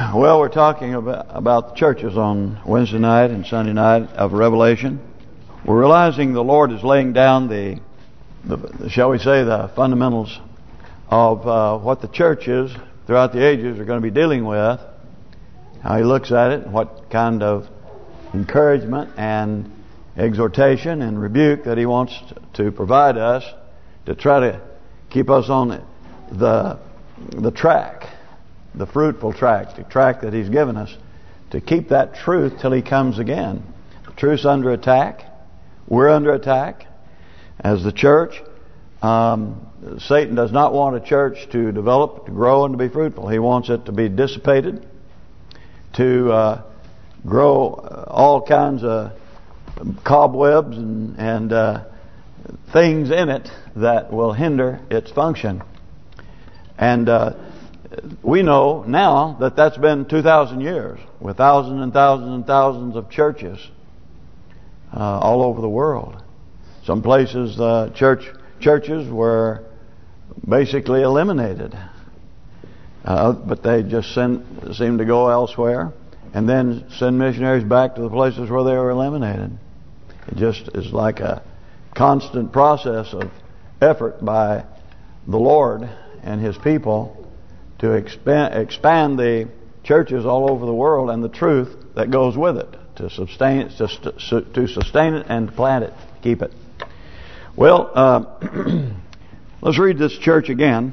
Well, we're talking about the churches on Wednesday night and Sunday night of Revelation. We're realizing the Lord is laying down the shall we say, the fundamentals of what the church is throughout the ages are going to be dealing with. How He looks at it, what kind of encouragement and exhortation and rebuke that He wants to provide us to try to keep us on the track. The fruitful track, the track that He's given us, to keep that truth till He comes again. The truth's under attack. We're under attack as the church. Satan does not want a church to develop, to grow, and to be fruitful. He wants it to be dissipated, to grow all kinds of cobwebs and things in it that will hinder its function. And we know now that that's been 2,000 years with thousands and thousands and thousands of churches all over the world. Some places churches were basically eliminated, but they just seem to go elsewhere and then send missionaries back to the places where they were eliminated. It just is like a constant process of effort by the Lord and His people to expand the churches all over the world and the truth that goes with it, to sustain it and to plant it, keep it. Well, let's read this church again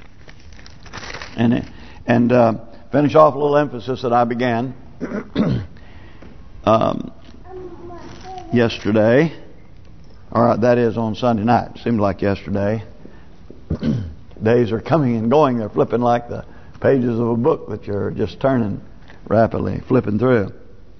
and finish off a little emphasis that I began yesterday, or that is on Sunday night. It seemed like yesterday. Days are coming and going. They're flipping like the pages of a book that you're just turning rapidly, flipping through.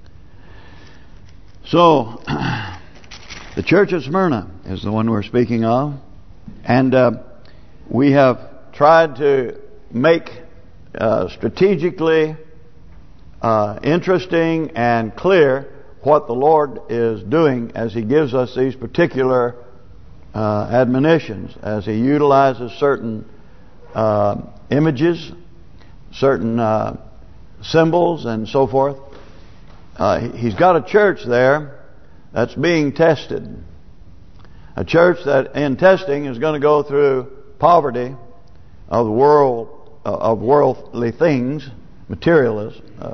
So, the church of Smyrna is the one we're speaking of. And we have tried to make strategically interesting and clear what the Lord is doing as He gives us these particular admonitions, as He utilizes certain images, certain symbols and so forth. He's got a church there that's being tested. A church that in testing is going to go through poverty of the world, of worldly things, materials,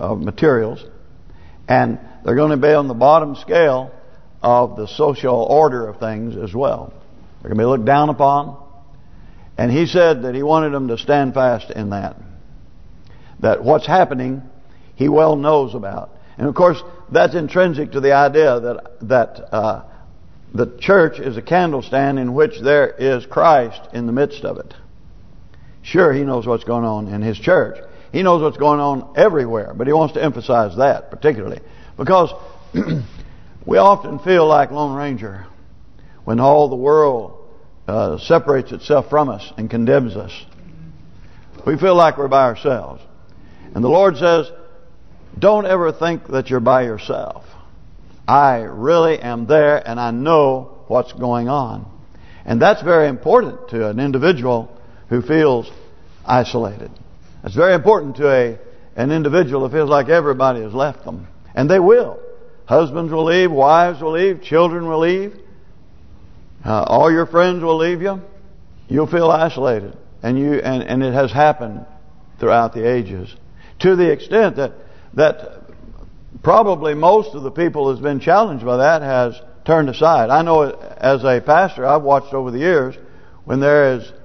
and they're going to be on the bottom scale of the social order of things as well. They're going to be looked down upon. And He said that He wanted them to stand fast in that. That what's happening, He well knows about. And of course, that's intrinsic to the idea that the church is a candlestand in which there is Christ in the midst of it. Sure, He knows what's going on in His church. He knows what's going on everywhere. But He wants to emphasize that particularly. Because we often feel like Lone Ranger when all the world separates itself from us and condemns us. We feel like we're by ourselves. And the Lord says, don't ever think that you're by yourself. I really am there and I know what's going on. And that's very important to an individual who feels isolated. It's very important to an individual who feels like everybody has left them. And they will. Husbands will leave, wives will leave, children will leave. All your friends will leave you. You'll feel isolated, and it has happened throughout the ages, to the extent that probably most of the people who's been challenged by that has turned aside. I know as a pastor, I've watched over the years when there is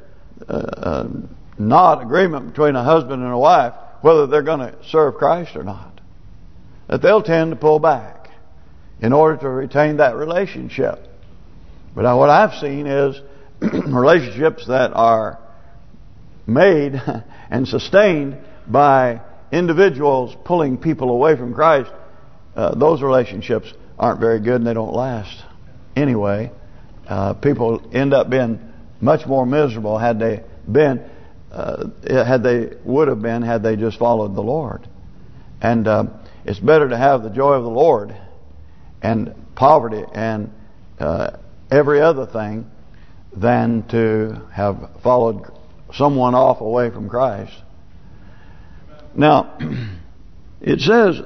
not agreement between a husband and a wife whether they're going to serve Christ or not, that they'll tend to pull back in order to retain that relationship. But what I've seen is relationships that are made and sustained by individuals pulling people away from Christ. Those relationships aren't very good and they don't last. Anyway, people end up being much more miserable had they would have been had they just followed the Lord. And it's better to have the joy of the Lord and poverty and every other thing than to have followed someone off away from Christ. Now, It says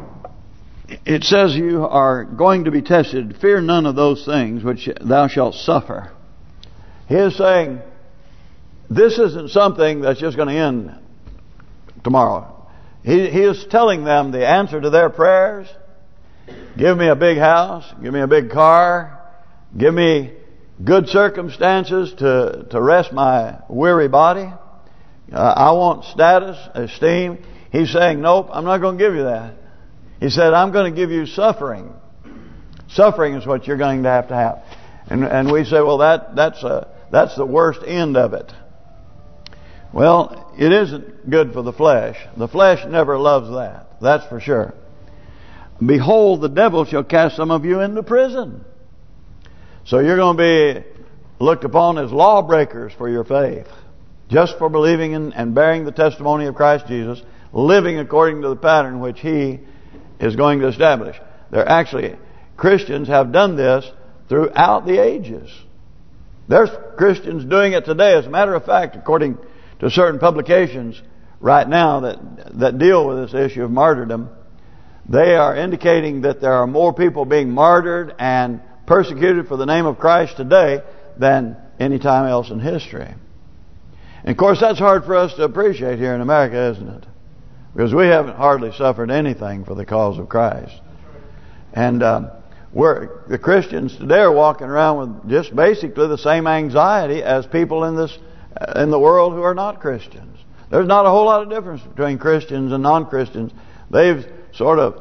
you are going to be tested. Fear none of those things which thou shalt suffer. He is saying this isn't something that's just going to end tomorrow. He is telling them the answer to their prayers. Give me a big house. Give me a big car. Give me good circumstances to rest my weary body. I want status, esteem. He's saying, nope, I'm not going to give you that. He said, I'm going to give you suffering. Suffering is what you're going to have. And we say, well, that's the worst end of it. Well, it isn't good for the flesh. The flesh never loves that. That's for sure. Behold, the devil shall cast some of you into prison. So you're going to be looked upon as lawbreakers for your faith. Just for believing in and bearing the testimony of Christ Jesus. Living according to the pattern which He is going to establish. Christians have done this throughout the ages. There's Christians doing it today. As a matter of fact, according to certain publications right now that deal with this issue of martyrdom, they are indicating that there are more people being martyred and persecuted for the name of Christ today than any time else in history. And of course that's hard for us to appreciate here in America, isn't it? Because we haven't hardly suffered anything for the cause of Christ. And the Christians today are walking around with just basically the same anxiety as people in the world who are not Christians. There's not a whole lot of difference between Christians and non-Christians. They've sort of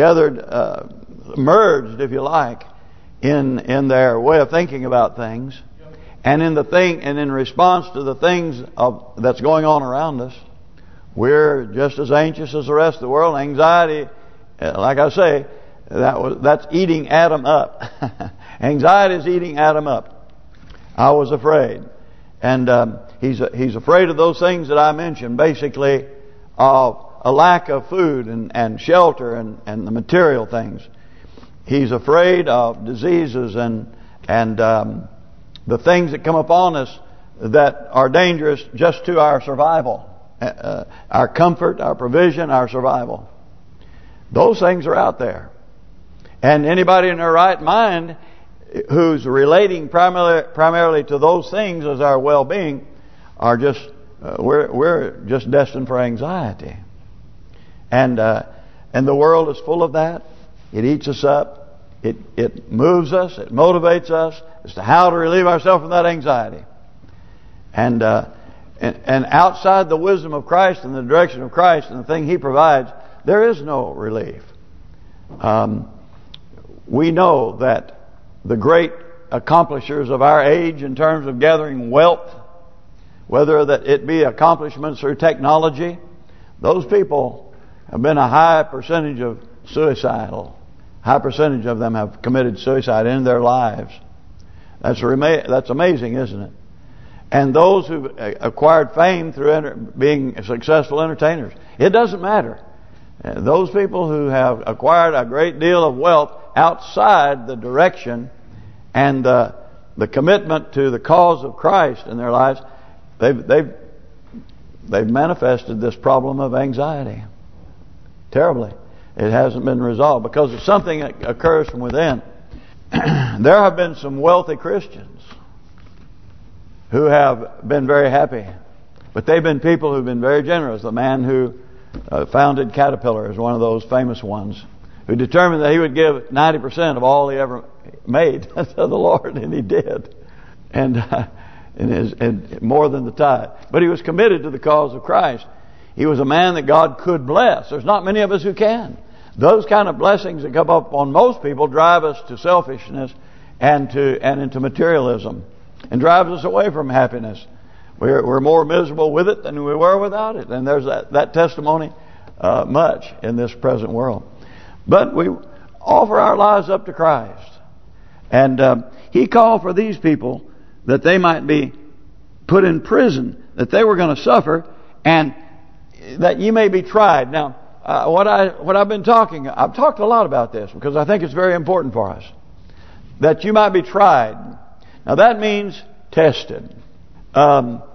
merged, if you like, in their way of thinking about things, and in response to the things that's going on around us. We're just as anxious as the rest of the world. Anxiety, like I say, that's eating Adam up. Anxiety is eating Adam up. I was afraid, and he's afraid of those things that I mentioned. Basically, of a lack of food and shelter and the material things. He's afraid of diseases and the things that come upon us that are dangerous just to our survival. Our comfort, our provision, our survival. Those things are out there. And anybody in their right mind who's relating primarily to those things as our well-being are just we're just destined for anxiety. And the world is full of that. It eats us up. It moves us. It motivates us as to how to relieve ourselves from that anxiety. And outside the wisdom of Christ and the direction of Christ and the thing He provides, there is no relief. We know that the great accomplishers of our age in terms of gathering wealth, whether that it be accomplishments through technology, those people have been a high percentage of suicidal. High percentage of them have committed suicide in their lives. That's amazing, isn't it? And those who acquired fame through being successful entertainers. It doesn't matter. Those people who have acquired a great deal of wealth outside the direction and the commitment to the cause of Christ in their lives, they've manifested this problem of anxiety terribly. It hasn't been resolved because it's something that occurs from within. There have been some wealthy Christians who have been very happy, but they've been people who've been very generous. The man who founded Caterpillar is one of those famous ones, who determined that he would give 90% of all he ever made to the Lord, and he did, and more than the tithe. But he was committed to the cause of Christ. He was a man that God could bless. There's not many of us who can. Those kind of blessings that come up on most people drive us to selfishness and into materialism, and drives us away from happiness. We're more miserable with it than we were without it, and there's that testimony much in this present world. But we offer our lives up to Christ, and He called for these people that they might be put in prison, that they were going to suffer, and that ye may be tried. Now, what I've talked a lot about this because I think it's very important for us, that you might be tried. Now that means tested.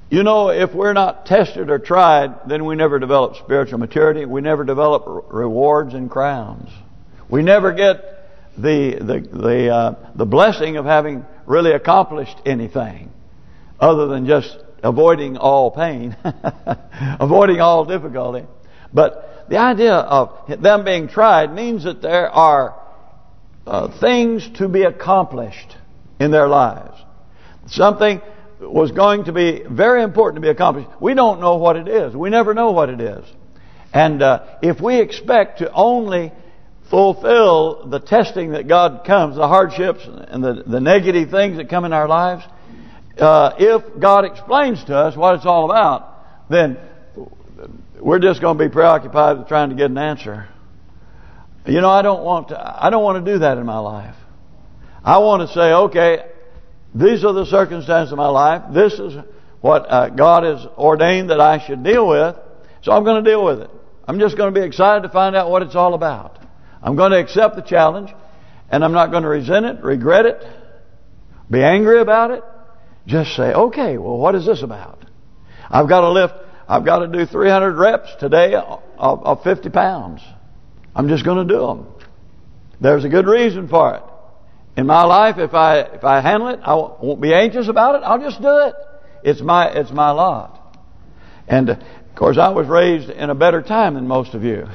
You know, if we're not tested or tried, then we never develop spiritual maturity. We never develop rewards and crowns. We never get the blessing of having really accomplished anything other than just avoiding all pain, avoiding all difficulty. But the idea of them being tried means that there are things to be accomplished in their lives. Something was going to be very important to be accomplished. We don't know what it is. We never know what it is. And if we expect to only fulfill the testing that God comes, the hardships and the negative things that come in our lives, if God explains to us what it's all about, then we're just going to be preoccupied with trying to get an answer. You know, I don't want to do that in my life. I want to say, okay, these are the circumstances of my life. This is what God has ordained that I should deal with. So I'm going to deal with it. I'm just going to be excited to find out what it's all about. I'm going to accept the challenge, and I'm not going to resent it, regret it, be angry about it. Just say, okay, well, what is this about? I've got to do 300 reps today of 50 pounds. I'm just going to do them. There's a good reason for it. In my life, if I handle it, I won't be anxious about it. I'll just do it. It's my lot. And of course, I was raised in a better time than most of you.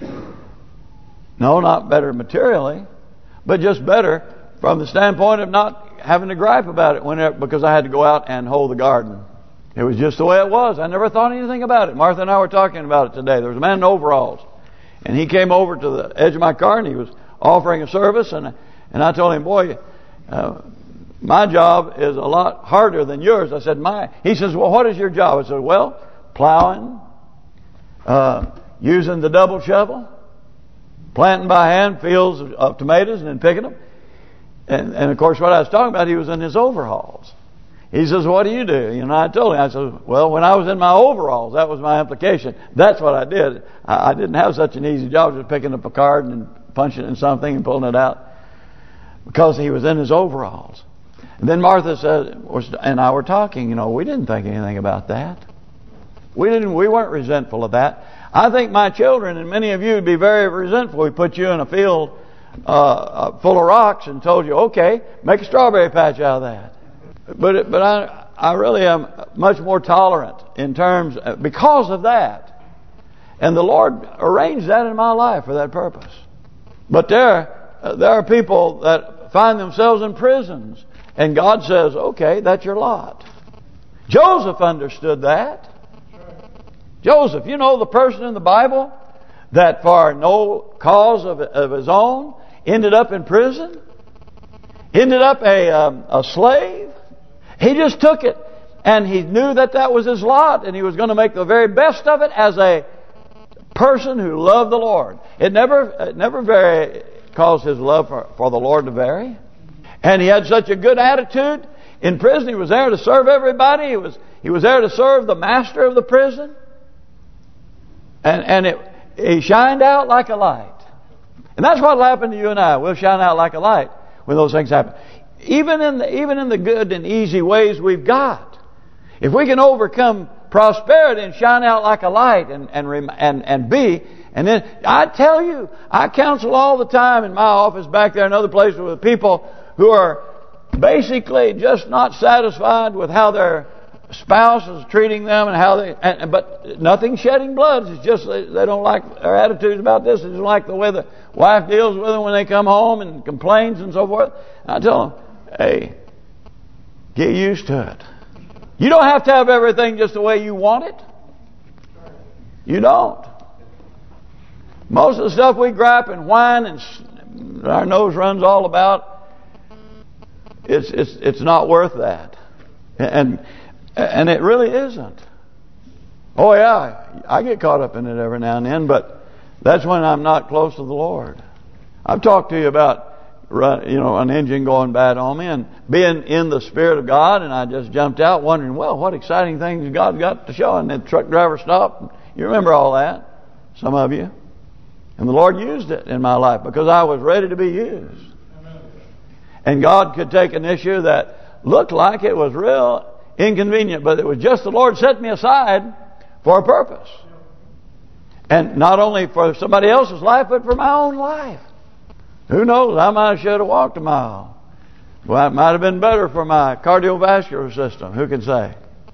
No, not better materially, but just better from the standpoint of not having to gripe about it because I had to go out and hoe the garden. It was just the way it was. I never thought anything about it. Martha and I were talking about it today. There was a man in overalls, and he came over to the edge of my car, and he was offering a service, and I told him, boy, my job is a lot harder than yours. I said, He says, well, what is your job? I said, well, plowing, using the double shovel, planting by hand fields of tomatoes and then picking them. And of course, what I was talking about, he was in his overalls. He says, what do you do? You know, I told him, I said, well, when I was in my overalls, that was my implication. That's what I did. I didn't have such an easy job, just picking up a card and punching it in something and pulling it out. Because he was in his overalls. And then Martha said, and I were talking, you know, we didn't think anything about that. We weren't resentful of that. I think my children and many of you would be very resentful. We put you in a field full of rocks and told you, okay, make a strawberry patch out of that. But I really am much more tolerant in terms because of that. And the Lord arranged that in my life for that purpose. But there are people that find themselves in prisons, and God says, okay, that's your lot. Joseph understood that. Joseph, you know, the person in the Bible that for no cause of his own ended up in prison, ended up a slave. He just took it, and he knew that was his lot, and he was going to make the very best of it as a person who loved the Lord. It never caused his love for the Lord to vary. And he had such a good attitude. In prison, he was there to serve everybody. He was there to serve the master of the prison. And he shined out like a light. And that's what will happen to you and I. We'll shine out like a light when those things happen. Even in the good and easy ways we've got. If we can overcome prosperity and shine out like a light and be, and then I tell you, I counsel all the time in my office back there and other places with people who are basically just not satisfied with how their spouse is treating them and how but nothing shedding blood. It's just they don't like their attitudes about this. They don't like the way the wife deals with them when they come home and complains and so forth. And I tell them, hey, get used to it. You don't have to have everything just the way you want it. You don't. Most of the stuff we gripe and whine and our nose runs all about, it's not worth that. And it really isn't. Oh yeah, I get caught up in it every now and then, but that's when I'm not close to the Lord. I've talked to you about, an engine going bad on me and being in the Spirit of God, and I just jumped out wondering, well, what exciting things God got to show. And the truck driver stopped. You remember all that, some of you. And the Lord used it in my life because I was ready to be used. And God could take an issue that looked like it was real inconvenient, but it was just the Lord set me aside for a purpose. And not only for somebody else's life, but for my own life. Who knows? I might have should have walked a mile. Well, it might have been better for my cardiovascular system. Who can say?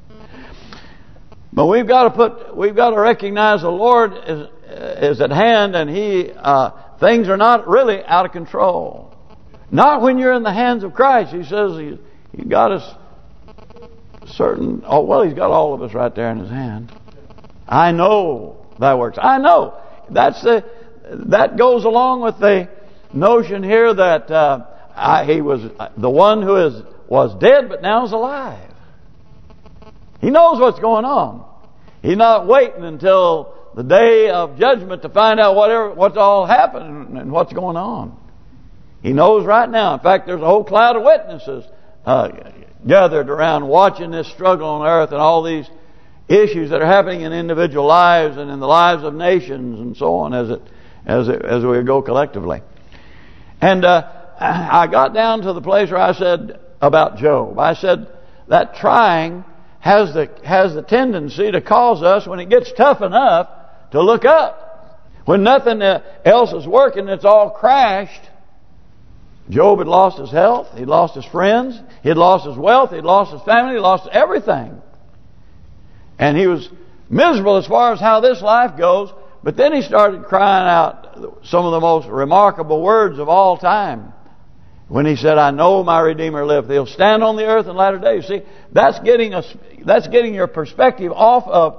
But we've got to recognize the Lord is at hand, and things are not really out of control. Not when you're in the hands of Christ. He says He got us certain. Oh well, He's got all of us right there in His hand. I know Thy works. I know. That goes along with the notion here that He was the one who was dead but now is alive. He knows what's going on. He's not waiting until the day of judgment to find out what's all happened and what's going on. He knows right now. In fact, there's a whole cloud of witnesses gathered around watching this struggle on earth and all these issues that are happening in individual lives and in the lives of nations and so on as we go collectively. And I got down to the place where I said about Job. I said that trying has the tendency to cause us, when it gets tough enough, to look up. When nothing else is working, it's all crashed. Job had lost his health, he'd lost his friends, he'd lost his wealth, he'd lost his family, he'd lost everything. And he was miserable as far as how this life goes. But then he started crying out some of the most remarkable words of all time. When he said, I know my Redeemer liveth. He'll stand on the earth in latter days. See, that's getting your perspective off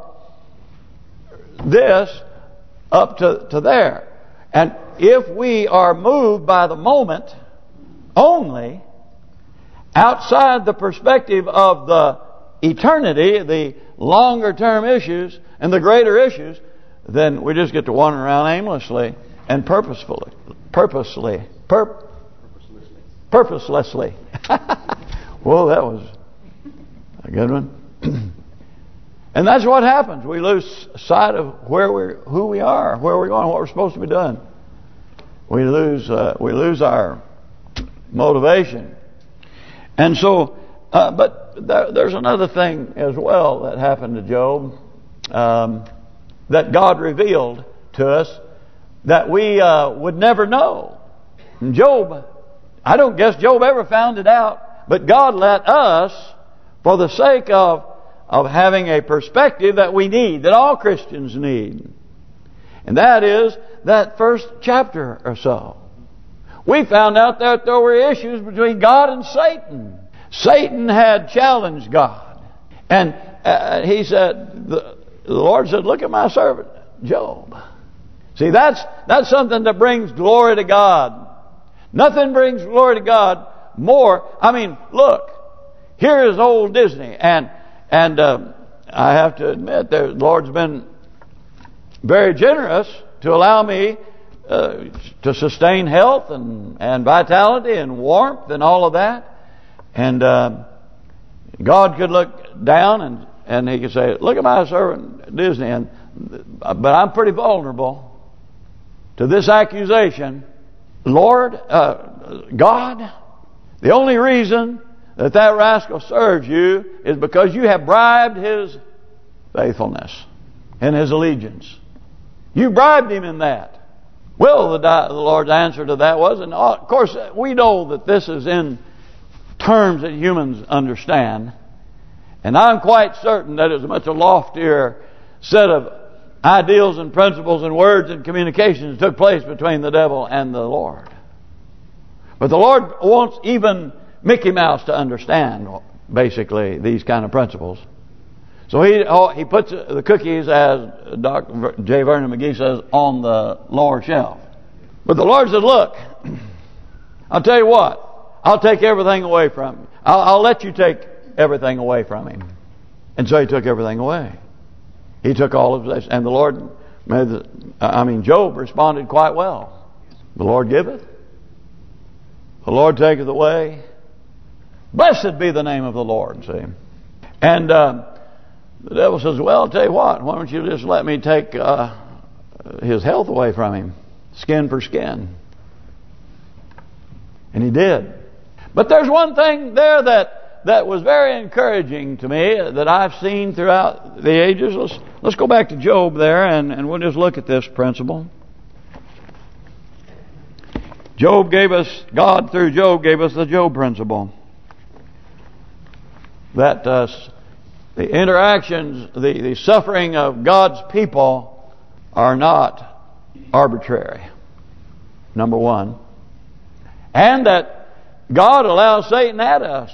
of this up to there. And if we are moved by the moment only, outside the perspective of the eternity, the longer term issues and the greater issues, then we just get to wander around aimlessly and purposelessly. Well, that was a good one. And that's what happens. We lose sight of who we are, where we're going, what we're supposed to be doing. We lose our motivation. And so, but there's another thing as well that happened to Job, that God revealed to us that we would never know. And Job, I don't guess Job ever found it out, but God let us, for the sake of having a perspective that we need, that all Christians need. And that is that first chapter or so. We found out that there were issues between God and Satan. Satan had challenged God. And he said, the Lord said, look at my servant, Job. See, that's something that brings glory to God. Nothing brings glory to God more. I mean, look, here is old Disney. And I have to admit, the Lord's been very generous to allow me to sustain health and vitality and warmth and all of that. And God could look down and He could say, look at my servant Disney. But I'm pretty vulnerable to this accusation. Lord, God, the only reason that rascal serves you is because you have bribed his faithfulness and his allegiance. You bribed him in that. Well, the Lord's answer to that was, and of course we know that this is in terms that humans understand, and I'm quite certain that it's a much loftier set of ideals and principles and words and communications took place between the devil and the Lord. But the Lord wants even Mickey Mouse to understand, basically, these kind of principles. So he puts the cookies, as Dr. J. Vernon McGee says, on the lower shelf. But the Lord said, look, I'll tell you what, I'll take everything away from you. I'll let you take everything away from him. And so He took everything away. He took all of this. And the Lord Job responded quite well. The Lord giveth, the Lord taketh away. Blessed be the name of the Lord, see. And the devil says, well, I'll tell you what, why don't you just let me take his health away from him, skin for skin. And he did. But there's one thing there that that was very encouraging to me that I've seen throughout the ages. Let's go back to Job there, and we'll just look at this principle. God through Job gave us the Job principle. That the interactions, the suffering of God's people are not arbitrary. Number one. And that God allows Satan at us.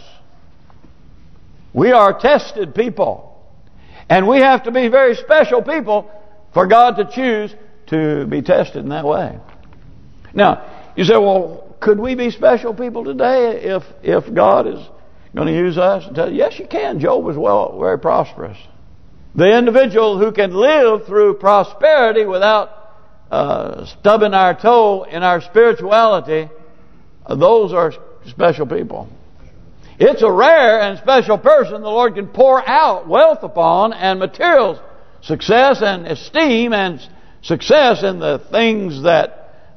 We are tested people. And we have to be very special people for God to choose to be tested in that way. Now, you say, well, could we be special people today if God is going to use us? Yes, you can. Job was very prosperous. The individual who can live through prosperity without stubbing our toe in our spirituality, those are special people. It's a rare and special person the Lord can pour out wealth upon, and material success and esteem and success in the things that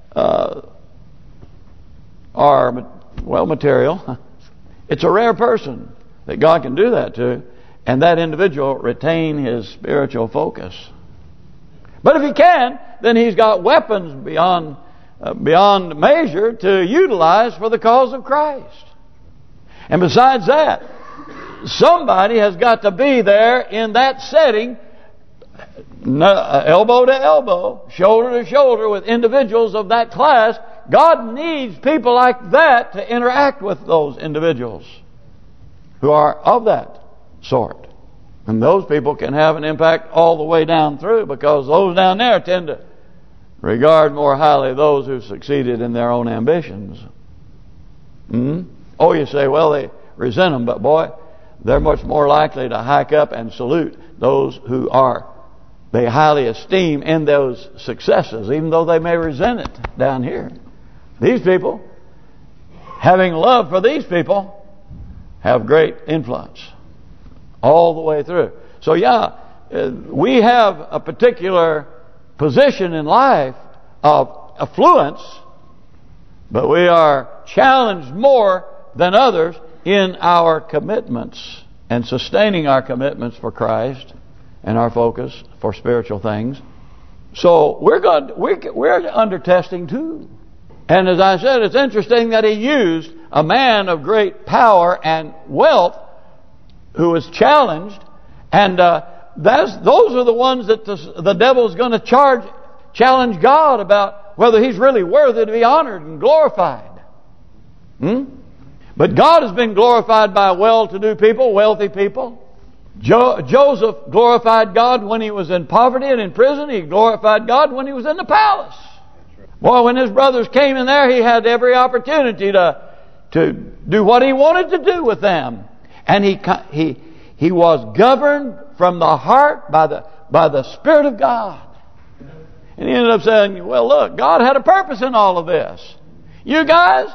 are, material. It's a rare person that God can do that to, and that individual retain his spiritual focus. But if he can, then he's got weapons beyond measure to utilize for the cause of Christ. And besides that, somebody has got to be there in that setting, elbow to elbow, shoulder to shoulder with individuals of that class. God needs people like that to interact with those individuals who are of that sort. And those people can have an impact all the way down through, because those down there tend to regard more highly those who succeeded in their own ambitions. Oh, you say, well, they resent them, but boy, they're much more likely to hike up and salute those who they highly esteem in those successes, even though they may resent it down here. These people, having love for these people, have great influence all the way through. So yeah, we have a particular position in life of affluence, but we are challenged more than others in our commitments and sustaining our commitments for Christ and our focus for spiritual things. So we're under testing too. And as I said, it's interesting that he used a man of great power and wealth who was challenged, and those are the ones that the devil's going to challenge God about whether he's really worthy to be honored and glorified. But God has been glorified by well-to-do people, wealthy people. Joseph glorified God when he was in poverty and in prison. He glorified God when he was in the palace. Boy, when his brothers came in there, he had every opportunity to do what he wanted to do with them. And he was governed from the heart by the Spirit of God. And he ended up saying, well, look, God had a purpose in all of this. You guys,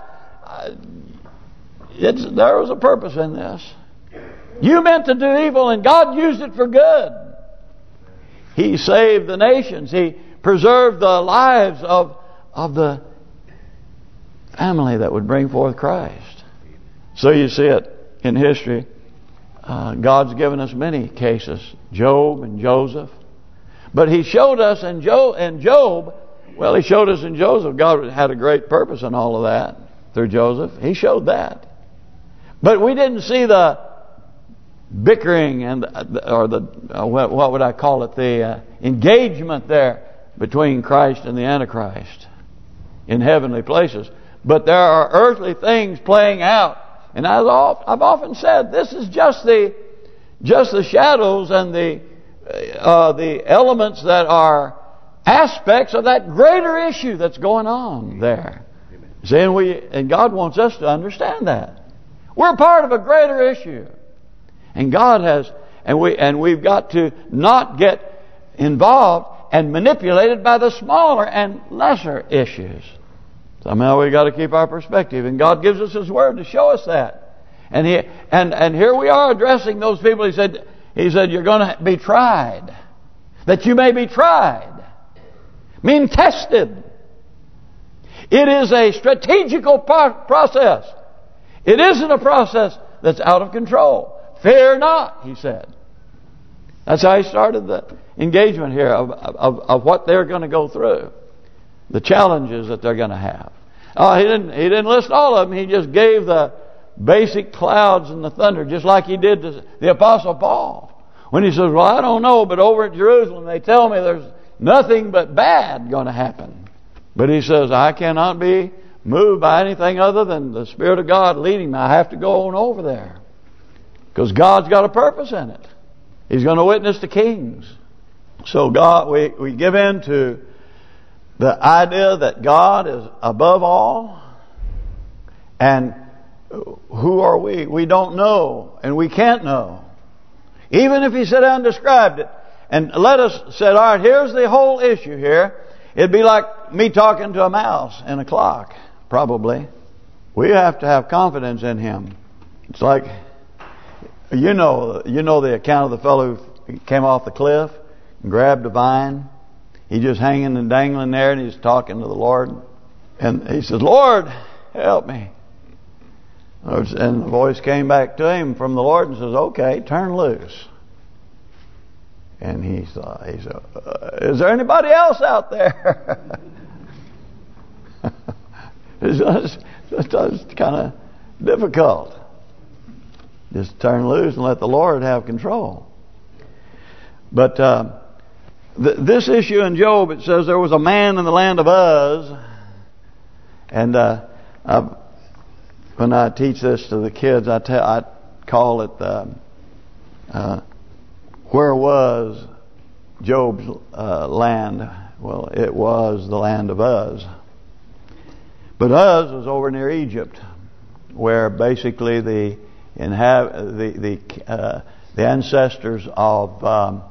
there was a purpose in this. You meant to do evil, and God used it for good. He saved the nations. He preserved the lives of the family that would bring forth Christ. So you see it in history. God's given us many cases, Job and Joseph. But he showed us in Job, well, he showed us in Joseph, God had a great purpose in all of that through Joseph. He showed that. But we didn't see the bickering and what would I call it, the engagement there between Christ and the Antichrist in heavenly places. But there are earthly things playing out, and I've often said this is just the shadows and the elements that are aspects of that greater issue that's going on there. See, and God wants us to understand that we're part of a greater issue, and God has, and we've got to not get involved and manipulated by the smaller and lesser issues. Somehow we got to keep our perspective, and God gives us His Word to show us that. And here we are addressing those people. He said, you're going to be tried, that you may be tried, mean tested. It is a strategical process. It isn't a process that's out of control. Fear not, he said. That's how he started the engagement here of what they're going to go through, the challenges that they're going to have. He didn't list all of them. He just gave the basic clouds and the thunder, just like he did to the Apostle Paul. When he says, well, I don't know, but over at Jerusalem they tell me there's nothing but bad going to happen. But he says, I cannot be moved by anything other than the Spirit of God leading me. I have to go on over there. Because God's got a purpose in it. He's going to witness to kings. So God, we give in to the idea that God is above all. And who are we? We don't know. And we can't know. Even if he sat down and described it. And let us say, all right, here's the whole issue here. It'd be like me talking to a mouse in a clock, probably. We have to have confidence in him. It's like, you know the account of the fellow who came off the cliff and grabbed a vine. He's just hanging and dangling there, and he's talking to the Lord. And he says, Lord, help me. And the voice came back to him from the Lord and says, okay, turn loose. And he said, is there anybody else out there? It's kind of difficult. Just turn loose and let the Lord have control. But this issue in Job, it says there was a man in the land of Uz. And when I teach this to the kids, I call it where was Job's land? Well, it was the land of Uz. But Uz was over near Egypt, where basically the ancestors of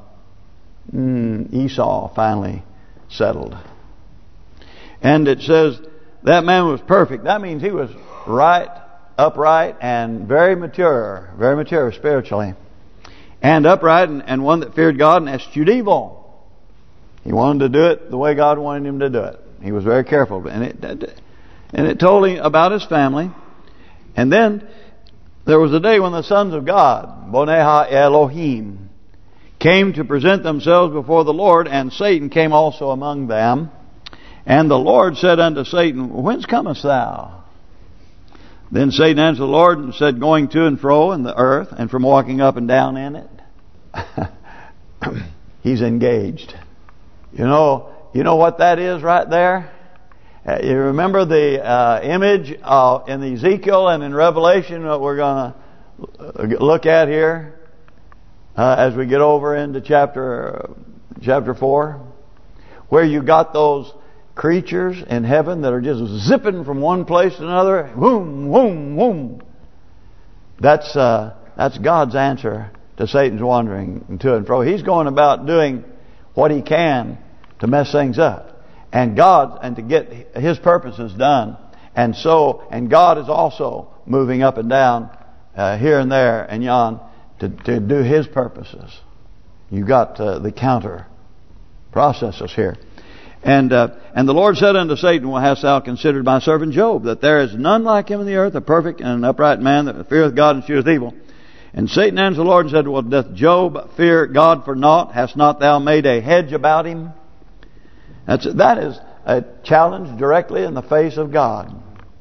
Esau finally settled. And it says that man was perfect. That means he was right, upright, and very mature spiritually. And upright, and one that feared God and eschewed evil. He wanted to do it the way God wanted him to do it. He was very careful. And it told him about his family. And then there was a day when the sons of God, Boneha Elohim, came to present themselves before the Lord, and Satan came also among them. And the Lord said unto Satan, whence comest thou? Then Satan answered the Lord and said, going to and fro in the earth, and from walking up and down in it. He's engaged. You know what that is right there? You remember the image in Ezekiel and in Revelation that we're going to look at here as we get over into chapter 4, where you got those creatures in heaven that are just zipping from one place to another. Boom, boom, boom. That's God's answer to Satan's wandering to and fro. He's going about doing what he can to mess things up, and to get his purposes done. And God is also moving up and down here and there and yon to do his purposes. You got the counter processes here. And the Lord said unto Satan, well, hast thou considered my servant Job, that there is none like him in the earth, a perfect and an upright man that feareth God and escheweth evil? And Satan answered the Lord and said, well, doth Job fear God for naught? Hast not thou made a hedge about him? That is a challenge directly in the face of God.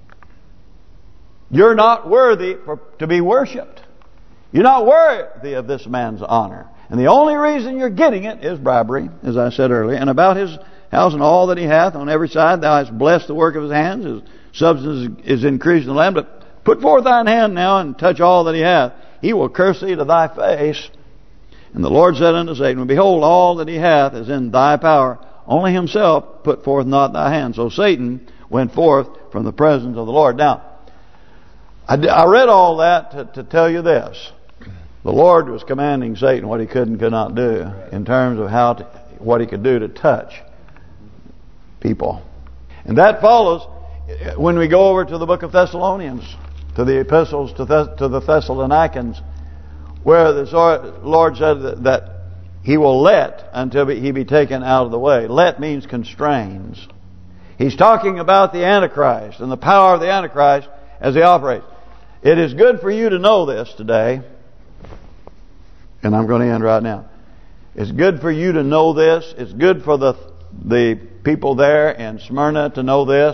You're not worthy to be worshipped. You're not worthy of this man's honor. And the only reason you're getting it is bribery, as I said earlier. And about his house and all that he hath on every side, thou hast blessed the work of his hands. His substance is increased in the land. But put forth thine hand now and touch all that he hath. He will curse thee to thy face. And the Lord said unto Satan, behold, all that he hath is in thy power. Only himself put forth not thy hand. So Satan went forth from the presence of the Lord. Now, I read all that to tell you this. The Lord was commanding Satan what he could and could not do in terms of what he could do to touch people. And that follows when we go over to the book of Thessalonians, to the epistles to the Thessalonians, where the Lord said that he will let until he be taken out of the way. Let means constrains. He's talking about the Antichrist and the power of the Antichrist as he operates. It is good for you to know this today. And I'm going to end right now. It's good for you to know this. It's good for the people there in Smyrna to know this.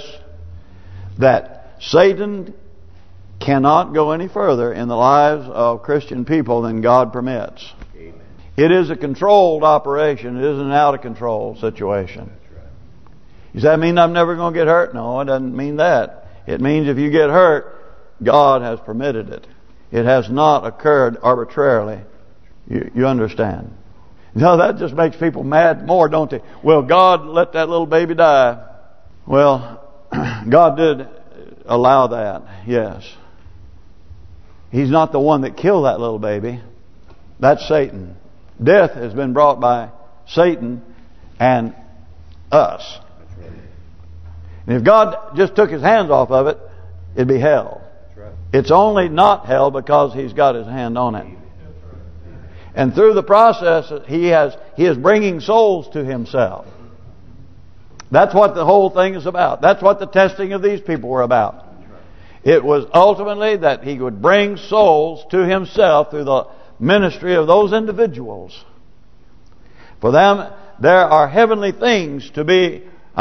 That Satan cannot go any further in the lives of Christian people than God permits. Amen. It is a controlled operation. It isn't an out-of-control situation. Does that mean I'm never going to get hurt? No, it doesn't mean that. It means if you get hurt, God has permitted it. It has not occurred arbitrarily. You understand? No, that just makes people mad more, don't they? Well, God let that little baby die. Well, God did allow that, yes. He's not the one that killed that little baby. That's Satan. Death has been brought by Satan and us. And if God just took His hands off of it, it'd be hell. It's only not hell because He's got His hand on it. And through the process, He is bringing souls to Himself. That's what the whole thing is about. That's what the testing of these people were about. It was ultimately that He would bring souls to Himself through the ministry of those individuals. For them, there are heavenly things to be.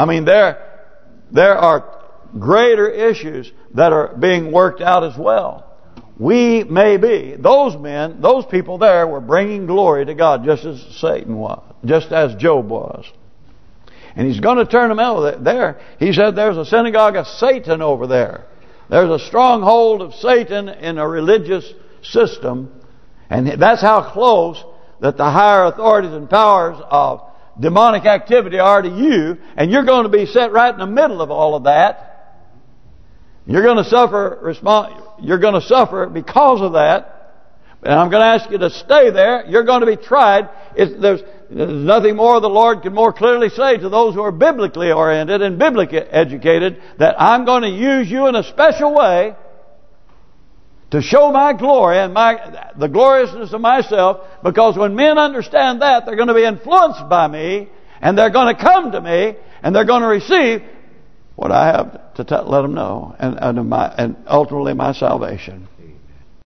There are greater issues that are being worked out as well. We may be, those men, those people there were bringing glory to God just as Satan was, just as Job was. And He's going to turn them out there. He said there's a synagogue of Satan over there. There's a stronghold of Satan in a religious system. And that's how close that the higher authorities and powers of demonic activity are to you. And you're going to be set right in the middle of all of that. You're going to suffer because of that. And I'm going to ask you to stay there. You're going to be tried. There's nothing more the Lord can more clearly say to those who are biblically oriented and biblically educated, that I'm going to use you in a special way to show my glory and the gloriousness of myself. Because when men understand that, they're going to be influenced by me, and they're going to come to me, and they're going to receive what I have to let them know, and ultimately my salvation.